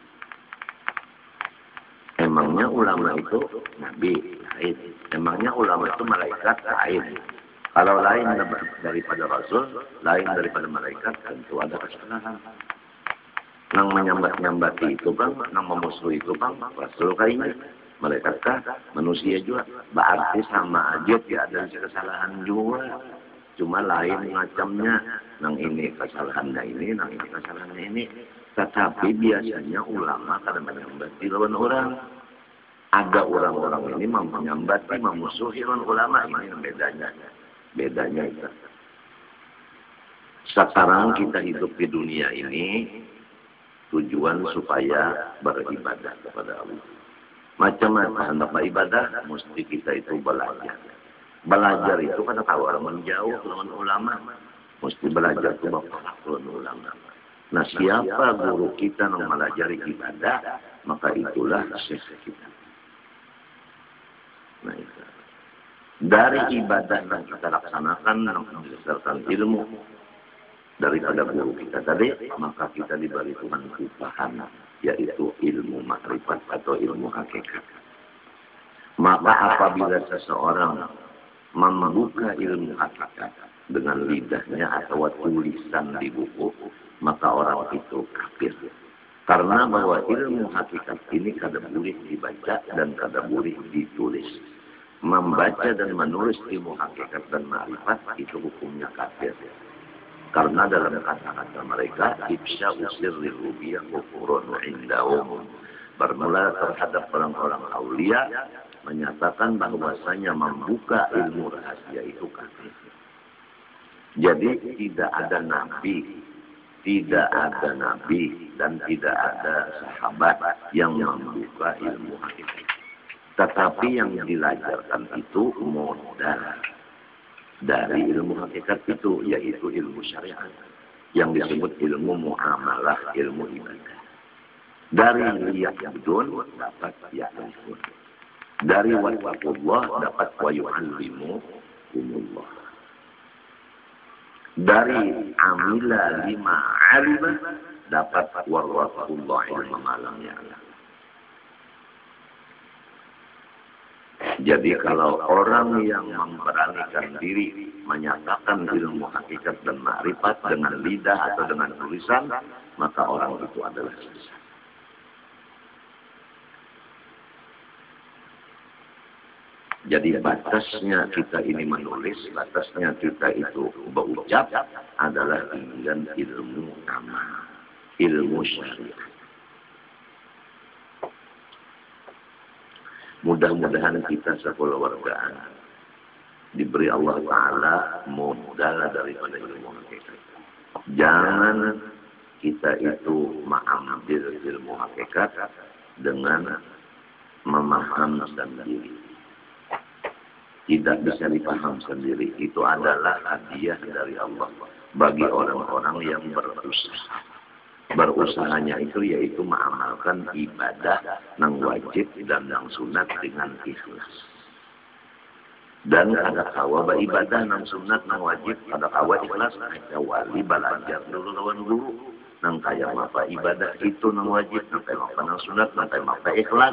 Emangnya ulama itu nabi lain. Emangnya ulama itu malaikat lain. Kalau lain daripada rasul, lain daripada malaikat, tentu ada kesalahan. Nang menyambat-nyambati itu bang, nang memusuhi itu bang, rasul kayaknya. Malaikat kah? Manusia juga. Berarti sama aja tidak ada kesalahan juga. Cuma lain macamnya. Nang ini kesalahannya ini, nang ini kesalahannya ini. Tetapi biasanya ulama kadang menyambati lawan orang. Ada orang-orang ini menyambati, memusuhi lawan ulama. Ini bedanya. Bedanya itu. Sekarang kita hidup di dunia ini tujuan supaya beribadah kepada Allah. Macam-macam hendak beribadah, mesti kita itu belajar. Belajar itu kada tahu orang menjauh lawan ulama. Mesti belajar itu bapak lawan ulama. Nah, siapa guru kita yang melajari ibadah, maka itulah syekh kita. Nah, itu. Dari ibadah yang kita laksanakan berdasarkan ilmu daripada guru kita tadi, maka kita diberi Tuhan upahan, yaitu ilmu makrifat atau ilmu hakikat. Maka apabila seseorang membuka ilmu hakikat dengan lidahnya atau tulisan di buku, maka orang itu kafir. Karena bahwa ilmu hakikat ini kada boleh dibaca dan kada boleh ditulis. Membaca dan menulis ilmu hakikat dan ma'rifat itu hukumnya kafir. Karena dalam kata-kata mereka, ifsha usirri rubiyah kufurun indahum. Bermula terhadap orang-orang aulia, menyatakan bahwasanya membuka ilmu rahasia itu kafir. Jadi tidak ada nabi, dan tidak ada sahabat yang membuka ilmu hakikat. Tetapi yang dilajarkan itu modal dari ilmu hakikat itu, yaitu ilmu syariat yang disebut ilmu muamalah, ilmu ibadah. Dari liya'budun dapat ya'rifun. Dari wattaqullah dapat wa yu'allimukumullah. Dari amila lima alima dapat warwatullah ilma malam ya'lam. Jadi kalau orang yang memberanikan diri menyatakan ilmu hakikat dan ma'rifat dengan lidah atau dengan tulisan, maka orang itu adalah sesat. Jadi batasnya kita ini menulis, batasnya kita itu berucap adalah dengan ilmu amal, ilmu syariat. Mudah-mudahan kita sekeluargaan diberi Allah Ta'ala modal daripada ilmu hakikat. Jangan kita itu mengambil ilmu hakikat dengan memaham sendiri. Tidak bisa dipaham sendiri. Itu adalah hadiah dari Allah bagi orang-orang yang berusaha. Berusahanya itu yaitu mengamalkan ibadah nang wajib dan nang sunat dengan ikhlas. Dan ada kawa ibadah nang sunat nang wajib, ada kawa ikhlas, ada wali belajar dulu lawan guru. Nang kaya apa ibadah itu nang wajib, nang kaya apa nang sunat, nang kaya apa ikhlas.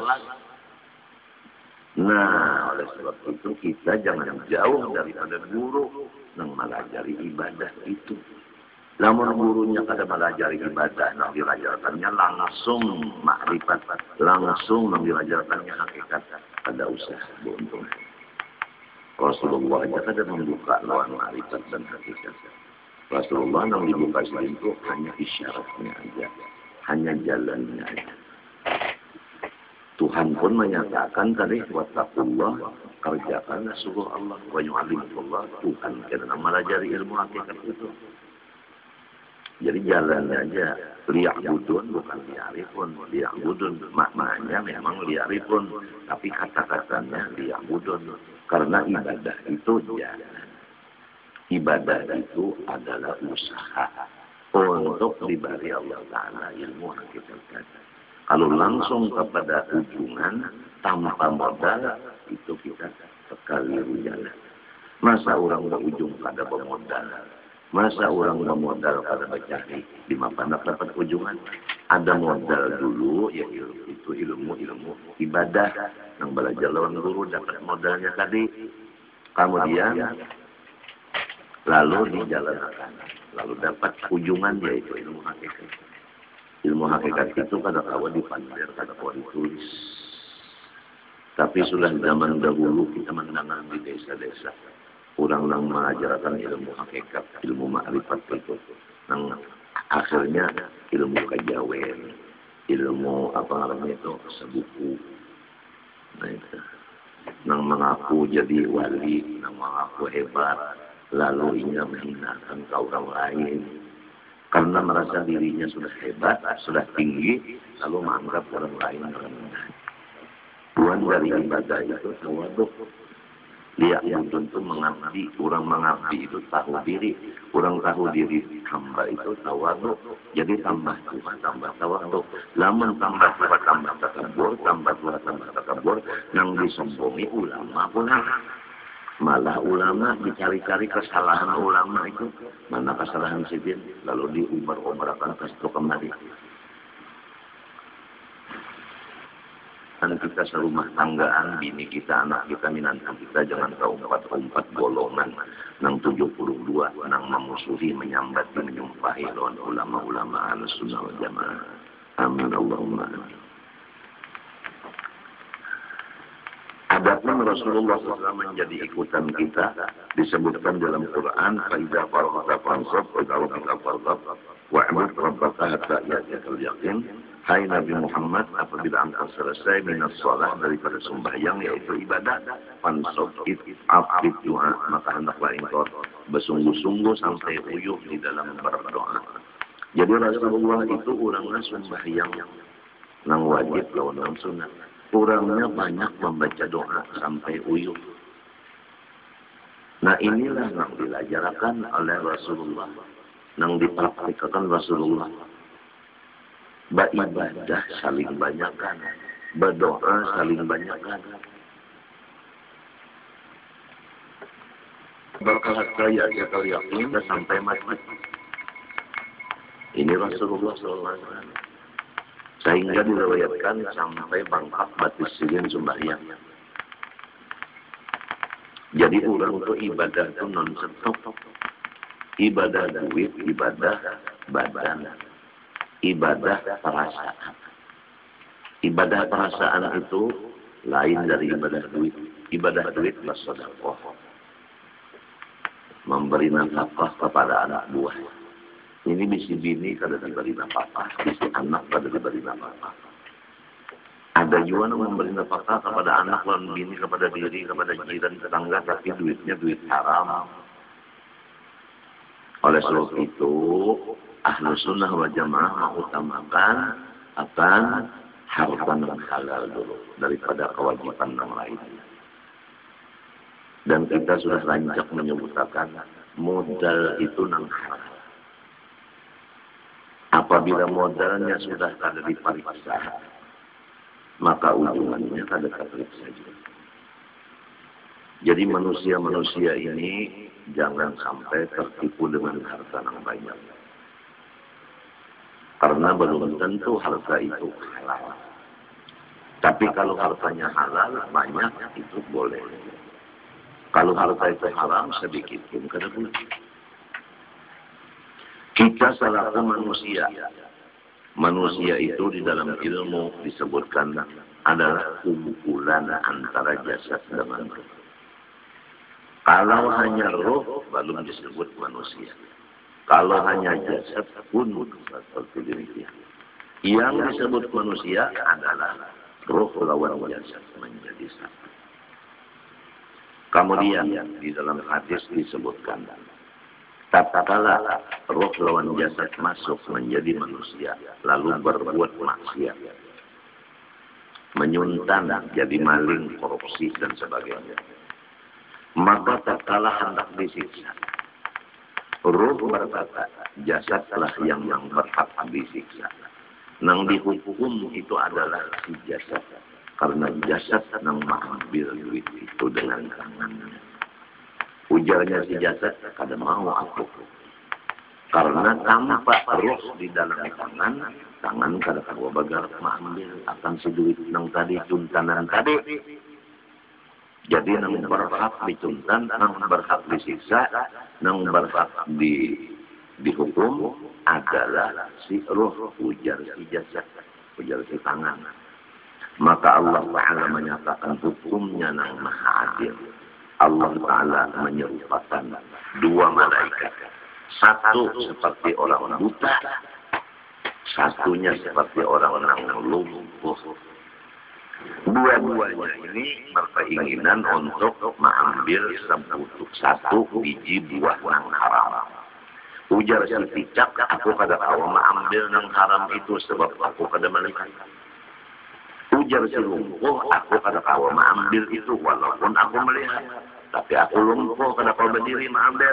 Nah, oleh sebab itu kita jangan jauh daripada guru nang melajari ibadah itu. Namun gurunya kada melajari ibadah, nang dilajarkannya langsung makrifat, langsung nang dilajarkannya hakikat, ada usaha beruntung. Rasulullah aja kada membuka lawan makrifat dan hakikat. Rasulullah nang dibuka itu hanya isyaratnya aja, hanya jalannya aja. Tuhan pun menyatakan tadi wattaqullah, kerjakanlah suruh Allah, wa yu'allimukullah, Tuhan karena melajari ilmu hakikat itu. Jadi jalannya aja, liya'budun bukan liya'rifun, liya'budun maknanya memang liya'rifun, tapi kata-katanya liya'budun, karena ibadah itu jalan. Ibadah itu adalah usaha untuk diberi Allah Ta'ala ilmu hakikat. Kalau langsung kepada ujungan tanpa modal, itu kita sekali jalan. Masa orang berujung pada bermodal? Masa orang bermodal pada mencari di mana dapat ujungan? Ada modal dulu, ya itu ilmu ibadah yang belajar lawan guru dapat modalnya tadi. Kemudian lalu dijalankan, lalu dapat ujungan yaitu ilmu hakikat. Ilmu hakikat itu kada kawa dipandir, kada kawa ditulis. Tapi sudah zaman dahulu kita mendengar di desa-desa. Orang yang mengajarkan ilmu hakikat, ilmu makrifat itu. Yang akhirnya ilmu kejawen, ilmu apa namanya itu, sebuku. Nah itu. Yang mengaku jadi wali, yang mengaku hebat, lalu ia menghinakan ke orang lain. Karena merasa dirinya sudah hebat, sudah tinggi, lalu menganggap orang lain rendah. Tuhan dari ibadah itu tawaduk. Dia yang tentu mengabdi, orang mengabdi itu tahu diri, orang tahu diri hamba itu tawaduk. Jadi tambah Tuhan, tambah tawaduk. Lamun tambah Tuhan, tambah takabur, tambah Tuhan, tambah takabur. Yang disombongi ulama pula. Malah ulama dicari-cari kesalahan ulama itu. Mana kesalahan sidin, lalu diumbar-umbarkan ke situ kembali. Dan kita serumah tanggaan, bini kita, anak kita, minantan kita, jangan tahu empat golongan. Nang 72, nang memusuhi, menyambati, menyumpahi lawan ulama-ulama Ahlussunnah wal Jamaah. Amin Allahumma amin. Adapun Rasulullah SAW menjadi ikutan kita, disebutkan dalam Quran, "Faiza faragta fansab, wa idza rabbika farghab, wa'bud rabbaka hatta ya'tiyakal yaqin." Hai Nabi Muhammad, apabila engkau selesai minas shalah daripada sembahyang yaitu ibadah, fansab abid doa, maka hendaklah engkau bersungguh-sungguh sampai uyuh di dalam berdoa. Jadi Rasulullah itu orangnya sembahyang nang wajib lawan nang sunat. Orangnya banyak membaca doa sampai uyuh. Nah inilah yang diajarkan oleh Rasulullah, yang dipraktikkan Rasulullah. Beribadah saling banyakkan, berdoa saling banyakkan. Bakal kaya kali yakin sampai mati. Ini Rasulullah SAW. Sehingga diriwayatkan sampai bangkat batis silin sembahyang. Jadi orang itu ibadah itu non-stop. Ibadah duit, ibadah badan. Ibadah perasaan. Ibadah perasaan itu lain dari ibadah duit. Ibadah duit adalah sedekah. Memberi nafkah kepada anak buah. Ini bisi bini kada diberi nafkah, bisi anak kada diberi nafkah. Ada juga yang memberi nafkah kepada anak dan bini, kepada diri, kepada jiran, tetangga, tapi duitnya duit haram. Oleh sebab itu, Ahlussunnah wal Jamaah mengutamakan akan harta yang halal dulu daripada kewajiban yang lainnya. Dan kita sudah rancak menyebutkan modal itu nang halal. Apabila modalnya sudah ada diperiksa, maka ujungannya ada terperiksa juga. Jadi manusia-manusia ini jangan sampai tertipu dengan harta yang banyak. Karena belum tentu harta itu halal. Tapi kalau hartanya halal, banyak itu boleh. Kalau harta itu haram, sedikit pun kada boleh. Kita selaku manusia. Manusia itu di dalam ilmu disebutkan adalah kumpulan antara jasad dengan roh. Kalau hanya roh, belum disebut manusia. Kalau hanya jasad pun seperti demikian. Yang disebut manusia adalah roh lawan jasad menjadi satu. Kemudian di dalam hadis disebutkan, tatkala roh lawan jasad masuk menjadi manusia, lalu berbuat maksiat, menyuntan, jadi maling, korupsi dan sebagainya, maka tatkala hendak disiksa, roh berkata, jasadlah yang berhak disiksa. Nang dihukum itu adalah si jasad. Karena jasad nang mengambil duit itu dengan tangannya. Ujarnya si jasad, kada mau aku. Karena tanpa roh di dalam tangan kada tahu bagar mengambil akan si duit nang tadi juntanan tadi. Jadi nang berhak dicuntan, nang berhak disiksa, nang berhak dihukum adalah si roh, ujar si jasad, ujar si tangan. Maka Allah Ta'ala menyatakan hukumnya nang maha adil. Allah Ta'ala menyerupakan dua malaikat. Satu seperti orang buta, satunya seperti orang lumpuh. Dua-duanya ini berkeinginan untuk mengambil satu biji buah nang haram. Ujar si picak, aku kada tahu mengambil nang haram itu sebab aku kada melihat. Ujar si lumpuh, aku kada tahu mengambil itu walaupun aku melihat. Tapi aku lumpuh, kada tahu berdiri mengambil.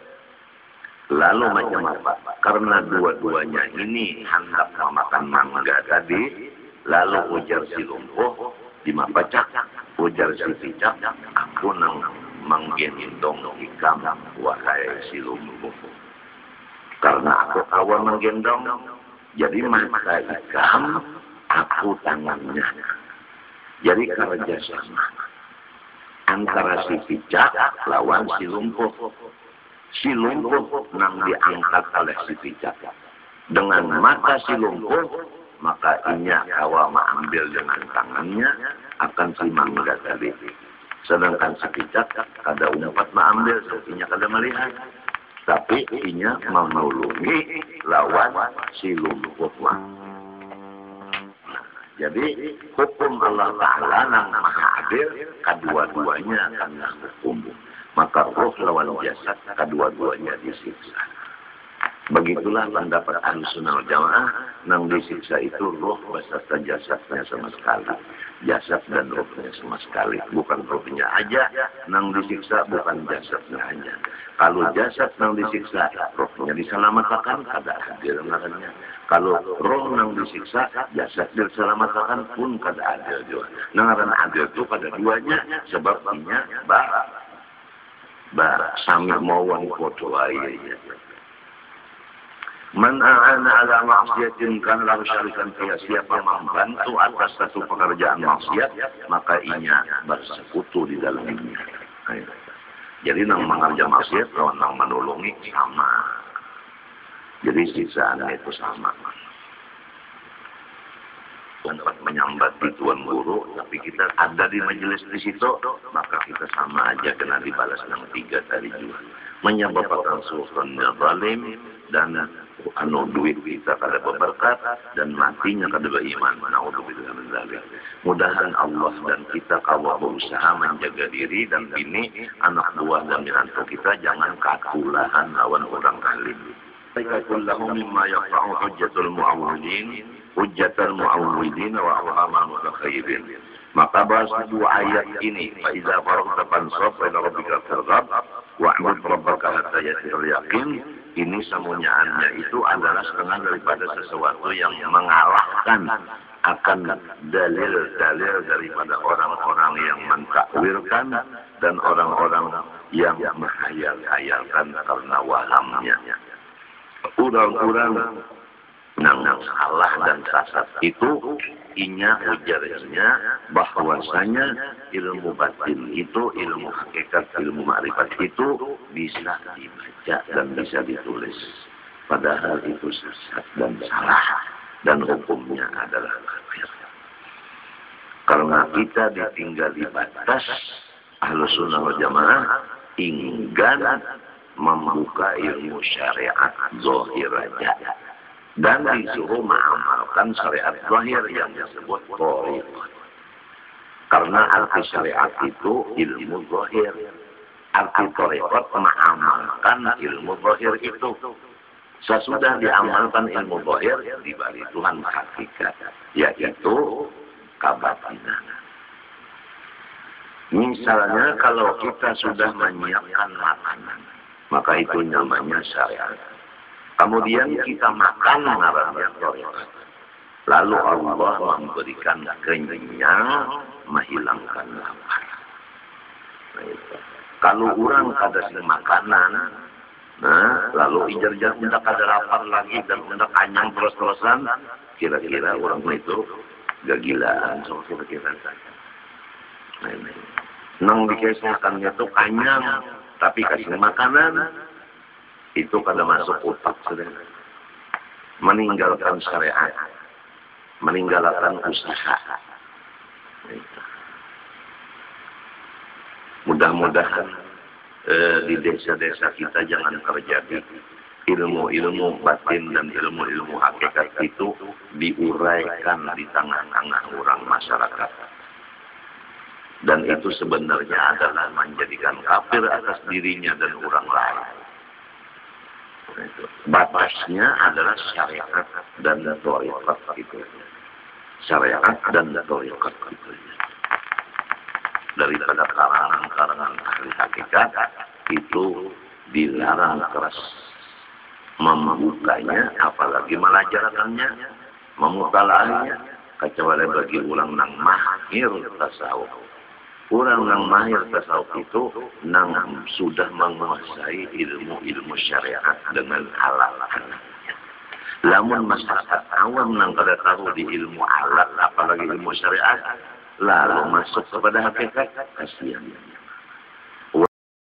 Lalu macam apa? Karena dua-duanya ini hendak memakan mangga tadi. Lalu ujar si lumpuh, dimapacak. Ujar si picak, aku nang menggendong ikam, wahai si lumpuh. Karena aku tahu menggendong, jadi maka ikam, aku tangannya. Jadi kerja sama. Antara si picak lawan si lumpuh. Si lumpuh nang diangkat oleh si picak. Dengan mata si lumpuh, maka inya kawa mengambil dengan tangannya akan si mangga tadi. Sedangkan si picak kada umpat mengambil, inya kada melihat. Tapi inya menolongi lawan si lumpuh. Jadi hukum Allah Ta'ala nang maha adil, kedua-duanya akan hukum. Maka roh lawan jasad, kedua-duanya disiksa. Begitulah pendapat Ahlussunnah wal Jamaah, nang disiksa itu roh beserta jasadnya sama sekali. Jasad dan rohnya sama sekali. Bukan rohnya aja, nang disiksa bukan jasadnya aja. Kalau jasad nang disiksa, rohnya diselamatkan, kada adil ngarannya. Kalau roh nang disiksa, jasad diselamatkan pun kada adil juga. Ngaran adil itu pada duanya, sebab inya sami mauan kodoh aja. Man a'ana ala maksiatin kan lahu syarikan fiha, siapa membantu atas satu pekerjaan maksiat, maka inya bersekutu di dalamnya. Jadi nang mengerja maksiat lawan nang menolongi sama. Jadi siksaannya itu sama. Untuk menyambati Tuan Guru, tapi kita ada di majelis di situ, maka kita sama aja kena dibalas dengan 3 tadi juga. Menyebabkan sultan zalim dan duit kita kada berberkat dan matinya kada beriman. Naudzubillah min dzalik. Mudahan Allah dan kita kawa berusaha menjaga diri dan bini, anak buah dan menantu kita jangan kakulahan lawan orang alim. Kullahu mimma yaqta'u hujjatul mu'awwilin wa awhamal mutakhayyibin. Maka bahas dua ayat ini, fa iza faragta fansab ila rabbika farghab wa'bud rabbaka hatta ya'tiyal yaqin. Ini semuanya itu adalah setengah daripada sesuatu yang mengalahkan akan dalil-dalil daripada orang-orang yang mentakwilkan dan orang-orang yang menghayal-hayalkan karena wahamnya. Orang-orang yang salah dan sesat itu ujarnya bahwasanya ilmu batin itu, ilmu hakikat, ilmu ma'rifat itu bisa dibaca dan bisa ditulis. Padahal itu sesat dan salah dan hukumnya adalah kafir. Karena kita ditinggal di batas Ahlus Sunnah wal Jamaah enggan membuka ilmu syariat zahir aja. Dan disuruh mengamalkan syariat zahir yang disebut thariqah. Karena arti syariat itu ilmu zahir. Arti thariqah mengamalkan ilmu zahir itu. Sesudah diamalkan ilmu zahir dibalik Tuhan hakikat, yaitu kabatinan. Misalnya kalau kita sudah menyiapkan makanan, maka itu namanya syariat. Kemudian kita makan ngarannya thariqah. Lalu Allah memberikan kenyang, menghilangkan lapar. Kalau orang kada sing makanan, lalu ijar-ijar hendak ada lapar lagi dan hendak anyang terus-terusan, kira-kira orang itu gagilaan, so kira-kira. Nang dikesahkannya itu kanyang, tapi kasih makanan, itu kada masuk otak sudah. Meninggalkan syariat, meninggalkan usaha. Mudah-mudahan di desa-desa kita jangan terjadi ilmu-ilmu batin dan ilmu-ilmu hakikat itu diuraikan di tengah-tengah orang masyarakat. Dan itu sebenarnya adalah menjadikan kafir atas dirinya dan orang lain. Batasnya adalah syariat dan thariqah itu. Syariat dan thariqah itu. Daripada karangan-karangan ahli hakikat itu dilarang keras membukanya, apalagi melajarkannya, memutalaahnya, kecuali bagi orang yang mahir tasawuf. Orang yang mahir tasawuf itu nang sudah menguasai ilmu-ilmu syariat dengan alat-alatnya. Lamun masyarakat awam nang kada tahu di ilmu alat, apalagi ilmu syariat, lalu masuk kepada hakikat, kasihan.